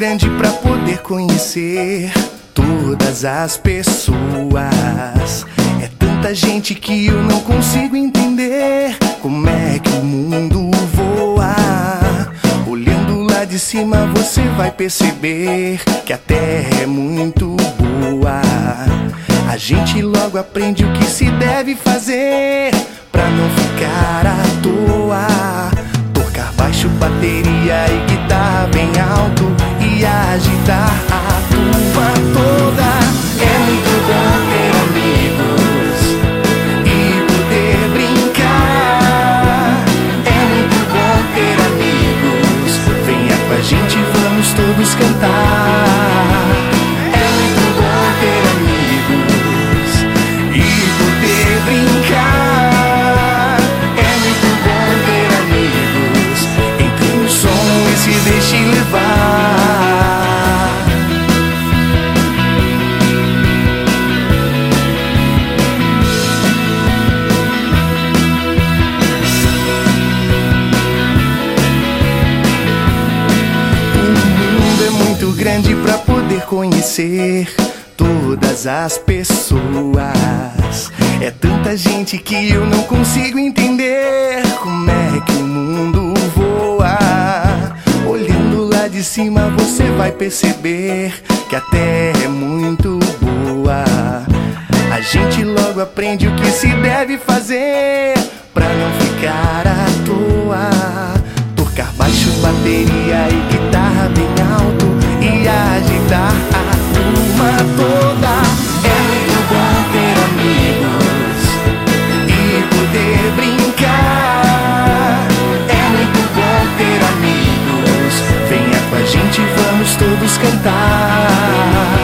grande pra poder conhecer todas as pessoas. É tanta gente que eu não consigo entender como é que o mundo voa. Olhando lá de cima você vai perceber que a terra é muito boa. A gente logo aprende o que se deve fazer pra não ficar à toa. Tocar baixo, bateria e guitarra bem alto e agitar a turma toda. É muito bom ter amigos e poder brincar. É muito bom ter amigos, venha com a gente, vamos todos cantar. É muito bom ter amigos e poder brincar. É muito bom ter amigos, entre no som e se deixe levar. Grande pra poder conhecer todas as pessoas. É tanta gente que eu não consigo entender como é que o mundo voa. Olhando lá de cima você vai perceber que a terra é muito boa. A gente logo aprende o que se deve fazer pra não ficar à toa. Tocar baixo, bateria e guitarra bem alto e agitar a turma toda. É muito bom ter amigos e poder brincar. É muito bom ter amigos, venha com a gente, vamos todos cantar.